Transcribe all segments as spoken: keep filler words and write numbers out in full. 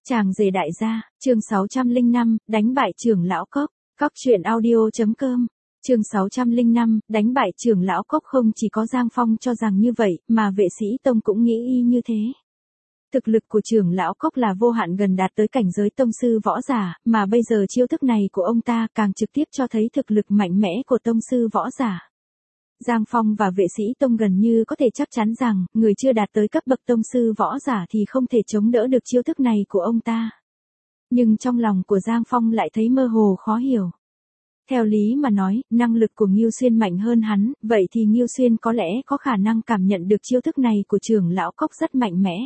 Chàng rể đại gia, chương sáu trăm lẻ năm, đánh bại trưởng lão Cốc, cóc truyện audio.com. Chương sáu trăm lẻ năm, đánh bại trưởng lão Cốc. Không chỉ có Giang Phong cho rằng như vậy, mà vệ sĩ tông cũng nghĩ y như thế. Thực lực của trưởng lão Cốc là vô hạn gần đạt tới cảnh giới tông sư võ giả, mà bây giờ chiêu thức này của ông ta càng trực tiếp cho thấy thực lực mạnh mẽ của tông sư võ giả. Giang Phong và vệ sĩ tông gần như có thể chắc chắn rằng, người chưa đạt tới cấp bậc tông sư võ giả thì không thể chống đỡ được chiêu thức này của ông ta. Nhưng trong lòng của Giang Phong lại thấy mơ hồ khó hiểu. Theo lý mà nói, năng lực của Ngưu Xuyên mạnh hơn hắn, vậy thì Ngưu Xuyên có lẽ có khả năng cảm nhận được chiêu thức này của trưởng lão Cốc rất mạnh mẽ.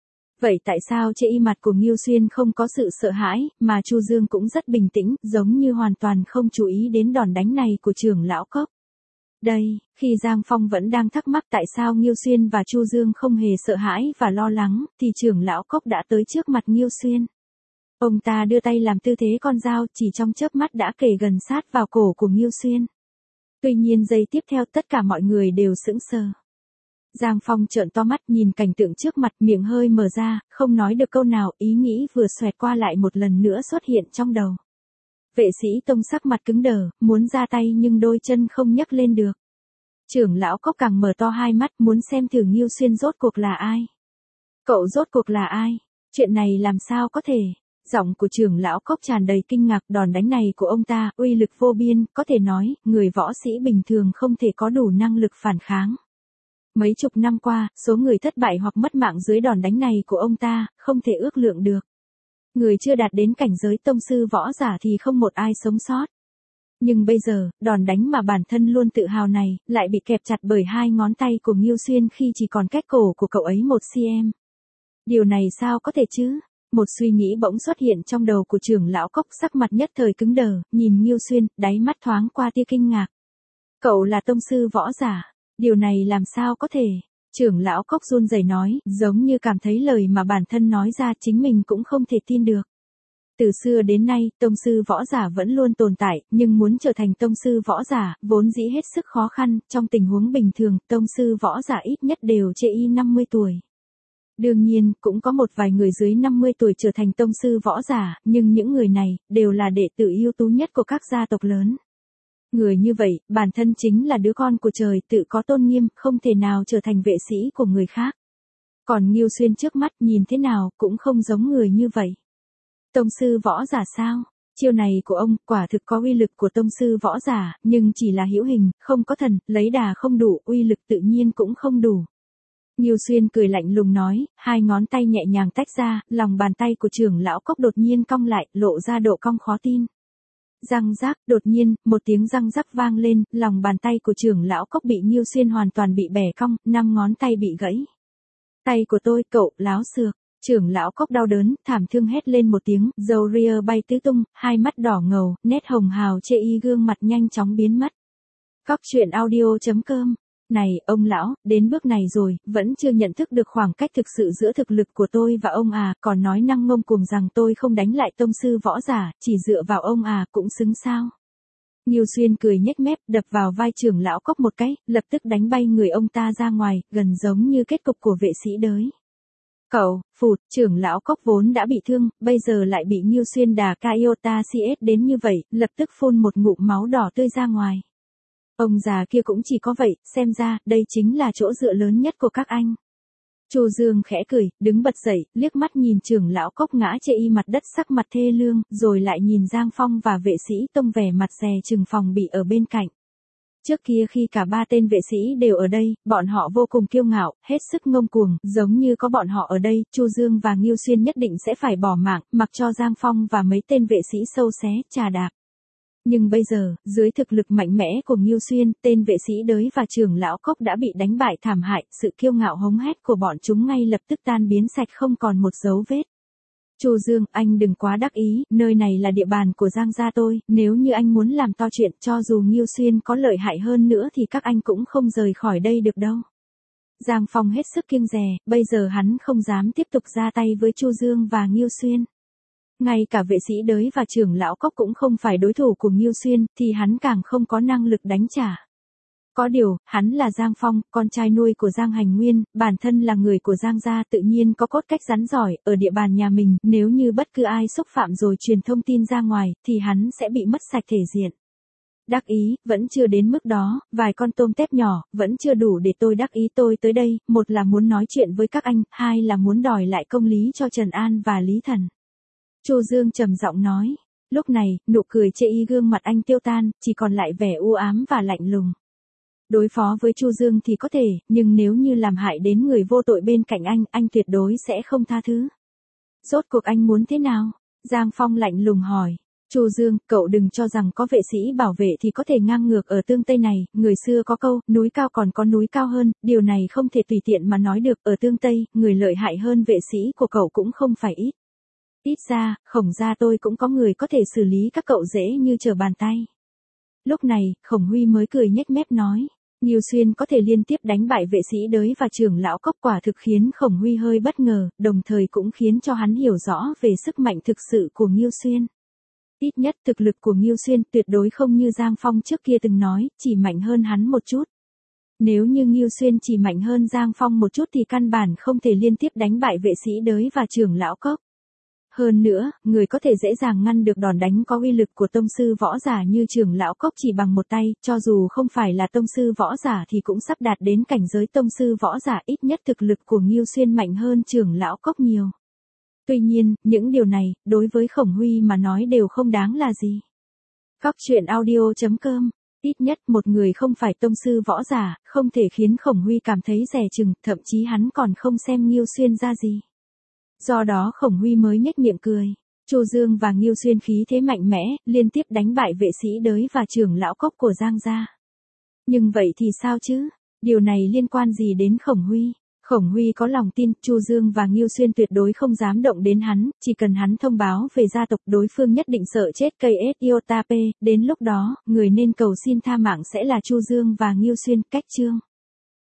Vậy tại sao trên y mặt của Ngưu Xuyên không có sự sợ hãi, mà Chu Dương cũng rất bình tĩnh, giống như hoàn toàn không chú ý đến đòn đánh này của trưởng lão Cốc? Đây, khi Giang Phong vẫn đang thắc mắc tại sao Ngưu Xuyên và Chu Dương không hề sợ hãi và lo lắng, thì trưởng lão Cốc đã tới trước mặt Ngưu Xuyên. Ông ta đưa tay làm tư thế con dao, chỉ trong chớp mắt đã kề gần sát vào cổ của Ngưu Xuyên. Tuy nhiên giây tiếp theo tất cả mọi người đều sững sờ. Giang Phong trợn to mắt nhìn cảnh tượng trước mặt, miệng hơi mở ra, không nói được câu nào, ý nghĩ vừa xoẹt qua lại một lần nữa xuất hiện trong đầu. Vệ sĩ tông sắc mặt cứng đờ, muốn ra tay nhưng đôi chân không nhấc lên được. Trưởng lão Cốc càng mở to hai mắt, muốn xem thử Ngưu Xuyên rốt cuộc là ai. Cậu rốt cuộc là ai? Chuyện này làm sao có thể? Giọng của trưởng lão Cốc tràn đầy kinh ngạc, đòn đánh này của ông ta, uy lực vô biên, có thể nói, người võ sĩ bình thường không thể có đủ năng lực phản kháng. Mấy chục năm qua, số người thất bại hoặc mất mạng dưới đòn đánh này của ông ta, không thể ước lượng được. Người chưa đạt đến cảnh giới tông sư võ giả thì không một ai sống sót. Nhưng bây giờ, đòn đánh mà bản thân luôn tự hào này, lại bị kẹp chặt bởi hai ngón tay của Ngưu Xuyên khi chỉ còn cách cổ của cậu ấy một xăng-ti-mét. Điều này sao có thể chứ? Một suy nghĩ bỗng xuất hiện trong đầu của trưởng lão Cốc, sắc mặt nhất thời cứng đờ, nhìn Ngưu Xuyên, đáy mắt thoáng qua tia kinh ngạc. Cậu là tông sư võ giả, điều này làm sao có thể? Trưởng lão Cốc run rẩy nói, giống như cảm thấy lời mà bản thân nói ra chính mình cũng không thể tin được. Từ xưa đến nay, tông sư võ giả vẫn luôn tồn tại, nhưng muốn trở thành tông sư võ giả, vốn dĩ hết sức khó khăn, trong tình huống bình thường, tông sư võ giả ít nhất đều trên y năm mươi tuổi. Đương nhiên, cũng có một vài người dưới năm mươi tuổi trở thành tông sư võ giả, nhưng những người này, đều là đệ tử ưu tú nhất của các gia tộc lớn. Người như vậy, bản thân chính là đứa con của trời, tự có tôn nghiêm, không thể nào trở thành vệ sĩ của người khác. Còn Ngưu Xuyên trước mắt nhìn thế nào, cũng không giống người như vậy. Tông sư võ giả sao? Chiêu này của ông, quả thực có uy lực của tông sư võ giả, nhưng chỉ là hữu hình, không có thần, lấy đà không đủ, uy lực tự nhiên cũng không đủ. Ngưu Xuyên cười lạnh lùng nói, hai ngón tay nhẹ nhàng tách ra, lòng bàn tay của trưởng lão Cốc đột nhiên cong lại, lộ ra độ cong khó tin. Răng rác, đột nhiên, một tiếng răng rắc vang lên, lòng bàn tay của trưởng lão Cốc bị Ngưu Xuyên hoàn toàn bị bẻ cong, năm ngón tay bị gãy. Tay của tôi, cậu, láo xược. Trưởng lão Cốc đau đớn, thảm thương hét lên một tiếng, râu ria bay tứ tung, hai mắt đỏ ngầu, nét hồng hào chê y gương mặt nhanh chóng biến mất. Cóc truyện audio.com. Này, ông lão, đến bước này rồi, vẫn chưa nhận thức được khoảng cách thực sự giữa thực lực của tôi và ông à, còn nói năng ngông cuồng rằng tôi không đánh lại tông sư võ giả, chỉ dựa vào ông à, cũng xứng sao. Ngưu Xuyên cười nhếch mép, đập vào vai trưởng lão Cốc một cái, lập tức đánh bay người ông ta ra ngoài, gần giống như kết cục của vệ sĩ đới. Cậu, phụt, trưởng lão Cốc vốn đã bị thương, bây giờ lại bị Ngưu Xuyên đà Kaiota xê ét đến như vậy, lập tức phun một ngụm máu đỏ tươi ra ngoài. Ông già kia cũng chỉ có vậy, xem ra, đây chính là chỗ dựa lớn nhất của các anh. Chu Dương khẽ cười, đứng bật dậy, liếc mắt nhìn trưởng lão Cốc ngã chê y mặt đất sắc mặt thê lương, rồi lại nhìn Giang Phong và vệ sĩ tông vẻ mặt dè chừng phòng bị ở bên cạnh. Trước kia khi cả ba tên vệ sĩ đều ở đây, bọn họ vô cùng kiêu ngạo, hết sức ngông cuồng, giống như có bọn họ ở đây, Chu Dương và Ngưu Xuyên nhất định sẽ phải bỏ mạng, mặc cho Giang Phong và mấy tên vệ sĩ sâu xé, trà đạp. Nhưng bây giờ, dưới thực lực mạnh mẽ của Ngưu Xuyên, tên vệ sĩ đới và trưởng lão Cốc đã bị đánh bại thảm hại, sự kiêu ngạo hống hét của bọn chúng ngay lập tức tan biến sạch không còn một dấu vết. Chu Dương, anh đừng quá đắc ý, nơi này là địa bàn của Giang gia tôi, nếu như anh muốn làm to chuyện, cho dù Ngưu Xuyên có lợi hại hơn nữa thì các anh cũng không rời khỏi đây được đâu. Giang Phong hết sức kiêng dè, bây giờ hắn không dám tiếp tục ra tay với Chu Dương và Ngưu Xuyên. Ngay cả vệ sĩ đới và trưởng lão Cốc cũng không phải đối thủ của Ngưu Xuyên, thì hắn càng không có năng lực đánh trả. Có điều, hắn là Giang Phong, con trai nuôi của Giang Hành Nguyên, bản thân là người của Giang gia tự nhiên có cốt cách rắn giỏi, ở địa bàn nhà mình, nếu như bất cứ ai xúc phạm rồi truyền thông tin ra ngoài, thì hắn sẽ bị mất sạch thể diện. Đắc ý, vẫn chưa đến mức đó, vài con tôm tép nhỏ, vẫn chưa đủ để tôi đắc ý tôi tới đây, một là muốn nói chuyện với các anh, hai là muốn đòi lại công lý cho Trần An và Lý Thần. Chu Dương trầm giọng nói, lúc này, nụ cười chê y gương mặt anh tiêu tan, chỉ còn lại vẻ u ám và lạnh lùng. Đối phó với Chu Dương thì có thể, nhưng nếu như làm hại đến người vô tội bên cạnh anh, anh tuyệt đối sẽ không tha thứ. Rốt cuộc anh muốn thế nào? Giang Phong lạnh lùng hỏi. Chu Dương, cậu đừng cho rằng có vệ sĩ bảo vệ thì có thể ngang ngược ở Tương Tây này, người xưa có câu, núi cao còn có núi cao hơn, điều này không thể tùy tiện mà nói được, ở Tương Tây, người lợi hại hơn vệ sĩ của cậu cũng không phải ít. Ít ra, Khổng gia tôi cũng có người có thể xử lý các cậu dễ như trở bàn tay. Lúc này, Khổng Huy mới cười nhếch mép nói, Ngưu Xuyên có thể liên tiếp đánh bại vệ sĩ đới và trưởng lão Cốc quả thực khiến Khổng Huy hơi bất ngờ, đồng thời cũng khiến cho hắn hiểu rõ về sức mạnh thực sự của Ngưu Xuyên. Ít nhất thực lực của Ngưu Xuyên tuyệt đối không như Giang Phong trước kia từng nói, chỉ mạnh hơn hắn một chút. Nếu như Ngưu Xuyên chỉ mạnh hơn Giang Phong một chút thì căn bản không thể liên tiếp đánh bại vệ sĩ đới và trưởng lão Cốc. Hơn nữa, người có thể dễ dàng ngăn được đòn đánh có uy lực của tông sư võ giả như trưởng lão Cốc chỉ bằng một tay, cho dù không phải là tông sư võ giả thì cũng sắp đạt đến cảnh giới tông sư võ giả, ít nhất thực lực của Ngưu Xuyên mạnh hơn trưởng lão Cốc nhiều. Tuy nhiên, những điều này, đối với Khổng Huy mà nói đều không đáng là gì. Cóc truyện audio chấm com, ít nhất một người không phải tông sư võ giả, không thể khiến Khổng Huy cảm thấy dè chừng, thậm chí hắn còn không xem Ngưu Xuyên ra gì. Do đó Khổng Huy mới nhếch miệng cười. Chu Dương và Ngưu Xuyên khí thế mạnh mẽ, liên tiếp đánh bại vệ sĩ đới và trưởng lão Cốc của Giang gia. Nhưng vậy thì sao chứ? Điều này liên quan gì đến Khổng Huy? Khổng Huy có lòng tin, Chu Dương và Ngưu Xuyên tuyệt đối không dám động đến hắn, chỉ cần hắn thông báo về gia tộc đối phương nhất định sợ chết cây ét iota p, đến lúc đó, người nên cầu xin tha mạng sẽ là Chu Dương và Ngưu Xuyên, cách chương.